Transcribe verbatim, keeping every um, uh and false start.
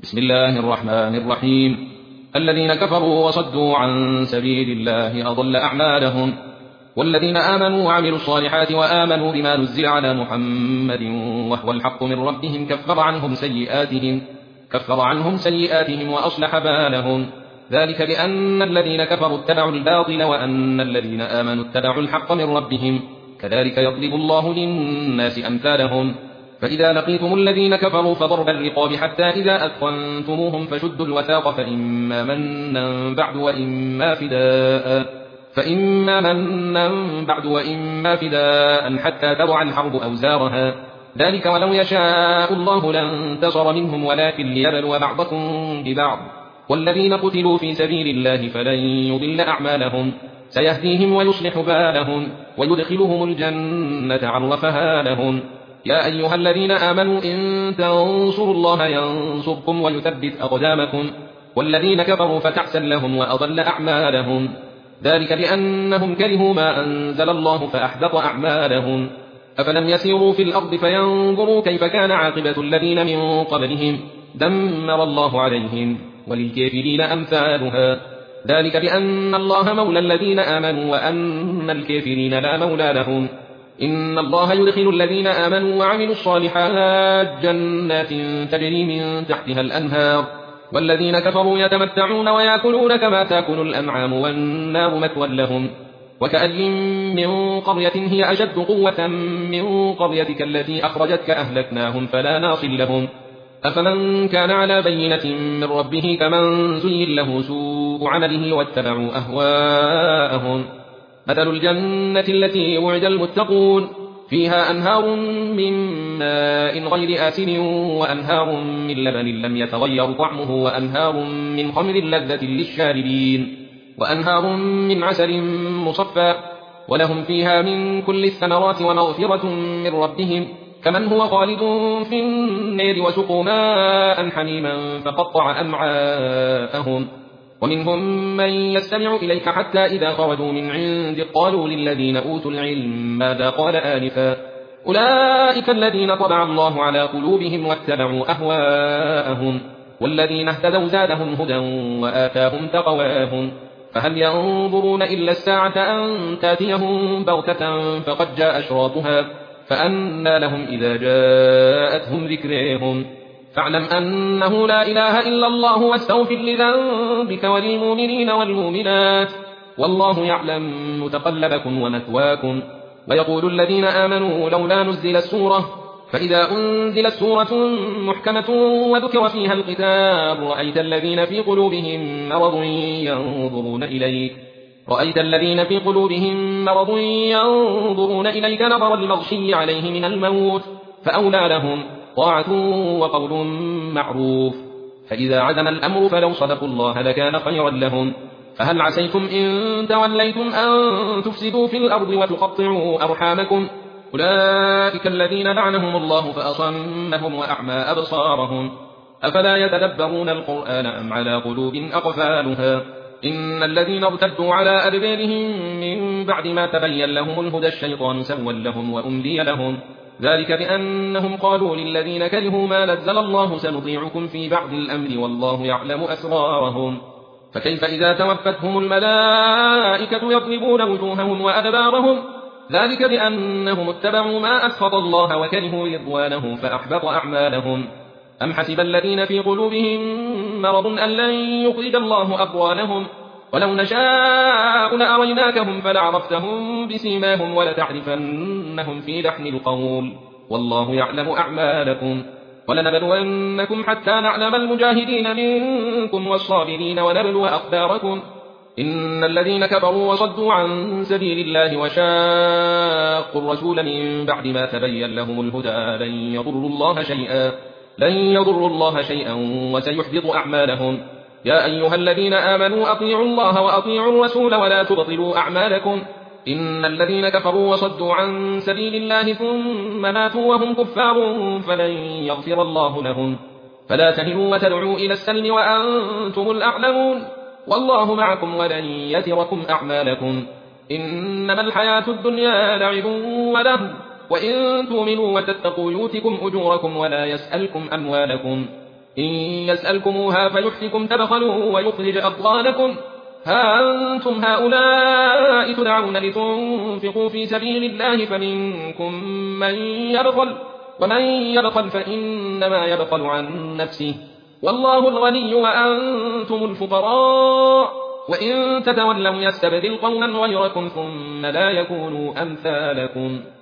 بسم الله الرحمن الرحيم. الذين كفروا وصدوا عن سبيل الله أضل أعمالهم. والذين آمنوا وعملوا الصالحات وآمنوا بما نزل على محمد وهو الحق من ربهم كفر عنهم سيئاتهم كفر عنهم سيئاتهم وأصلح بالهم. ذلك بأن الذين كفروا اتبعوا الباطل وأن الذين آمنوا اتبعوا الحق من ربهم كذلك يضرب الله للناس أمثالهم. فإذا لقيتم الذين كفروا فضرب الرقاب حتى إذا أثخنتموهم فشدوا الوثاق فإما منا بعد وإما فداء فإما منا بعد وإما فداء حتى تضع الحرب أوزارها. ذلك ولو يشاء الله لانتصر منهم ولكن ليبلو بعضكم ببعض. والذين قتلوا في سبيل الله فلن يضل أعمالهم سيهديهم ويصلح بالهم ويدخلهم الجنة عرفها لهم. يا أيها الذين آمنوا إن تنصروا الله ينصركم ويثبت أقدامكم. والذين كفروا فتعسا لهم وأضل أعمالهم. ذلك بأنهم كرهوا ما أنزل الله فأحبط أعمالهم. أفلم يسيروا في الأرض فينظروا كيف كان عاقبة الذين من قبلهم دمر الله عليهم وللكافرين أمثالها. ذلك بأن الله مولى الذين آمنوا وأن الكافرين لا مولى لهم. إن الله يدخل الذين آمنوا وعملوا الصالحات جنات تجري من تحتها الأنهار. والذين كفروا يتمتعون ويأكلون كما تأكل الأنعام والنار مثوى لهم. وكأي من قرية هي أشد قوة من قريتك التي أخرجتك أهلكناهم فلا ناصر لهم. أفمن كان على بينة من ربه كمن زين له سوء عمله واتبعوا أهواءهم. مثل الجنة التي وعد المتقون فيها أنهار من ماء غير آسن وأنهار من لبن لم يتغير طعمه وأنهار من خمر لذة للشاربين وأنهار من عسل مصفى ولهم فيها من كل الثمرات ومغفرة من ربهم كمن هو خالد في النار وسقوا ماء حميما فقطع أمعاءهم. ومنهم من يستمع إليك حتى إذا خرجوا من عندك قالوا للذين أوتوا العلم ماذا قال آنفا أولئك الذين طبع الله على قلوبهم واتبعوا أهواءهم. والذين اهتدوا زادهم هدى وآتاهم تقواهم. فهل ينظرون إلا الساعة أن تاتيهم بغتة فقد جاء أشراطها فأنى لهم إذا جاءتهم ذكرهم. فاعلم أنه لا إله إلا الله واستغفر لذنبك وللمؤمنين والمؤمنات والله يعلم متقلبكم ومثواكم. ويقول الذين آمنوا لولا نزلت سورة فإذا أنزلت سورة محكمة وذكر فيها القتال رأيت الذين في قلوبهم مرض ينظرون إليك رأيت الذين في قلوبهم مرض ينظرون إليك نظر المغشي عليه من الموت فأولى لهم طاعة وقول معروف. فإذا عزم الأمر فلو صدقوا الله لكان خيرا لهم. فهل عسيتم إن توليتم أن تفسدوا في الأرض وتقطعوا أرحامكم أولئك الذين لعنهم الله فأصمهم وأعمى أبصارهم. أفلا يتدبرون القرآن أم على قلوب أقفالها. إن الذين ارتدوا على أدبارهم من بعد ما تبين لهم الهدى الشيطان سول لهم وأملي لهم. ذلك بأنهم قالوا للذين كرهوا ما نزل الله سنطيعكم في بعض الأمر والله يعلم أسرارهم. فكيف إذا توفتهم الملائكة يضربون وجوههم وأدبارهم ذلك بأنهم اتبعوا ما أسخط الله وكرهوا رضوانه فأحبط أعمالهم. أم حسب الذين في قلوبهم مرض أن لن يخرج الله أضغانهم ولو نشاء لأريناكهم فلعرفتهم بسيماهم ولتعرفنهم في لحن القول والله يعلم أعمالكم. ولنبلونكم حتى نعلم المجاهدين منكم والصابرين ونبلو أخباركم. إن الذين كفروا وصدوا عن سبيل الله وشاقوا الرسول من بعد ما تبين لهم الهدى لن يضروا الله شيئا لن يضروا الله شيئا وسيحبط أعمالهم. يا أيها الذين آمنوا أطيعوا الله وأطيعوا الرسول ولا تبطلوا أعمالكم. إن الذين كفروا وصدوا عن سبيل الله ثم ماتوا وهم كفار فلن يغفر الله لهم. فلا تهنوا وتدعوا إلى السلم وأنتم الأعلمون والله معكم ولن يتركم أعمالكم. إنما الحياة الدنيا لعب ولهو وإن تؤمنوا وتتقوا يؤتكم أجوركم ولا يسألكم أموالكم إن يسألكموها فيحفكم تبخلوا ويخرج أضغانكم ها أنتم هؤلاء تدعون لتنفقوا في سبيل الله فمنكم من يبخل ومن يبخل فإنما يبخل عن نفسه والله الغني وأنتم الفقراء وإن تتولوا يستبدل قوما غيركم ثم لا يكونوا أمثالكم